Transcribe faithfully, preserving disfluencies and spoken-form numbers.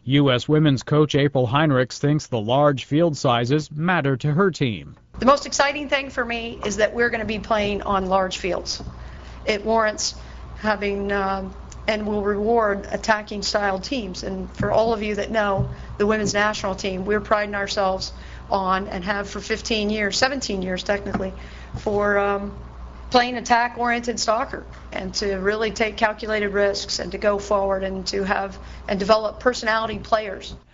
U S women's coach April Heinrichs thinks the large field sizes matter to her team. The most exciting thing for me is that we're going to be playing on large fields. It warrants having um, and will reward attacking style teams. And for all of you that know the women's national team, we're priding ourselves on and have for fifteen years, seventeen years technically, for um, playing attack-oriented soccer and to really take calculated risks and to go forward and to have and develop personality players.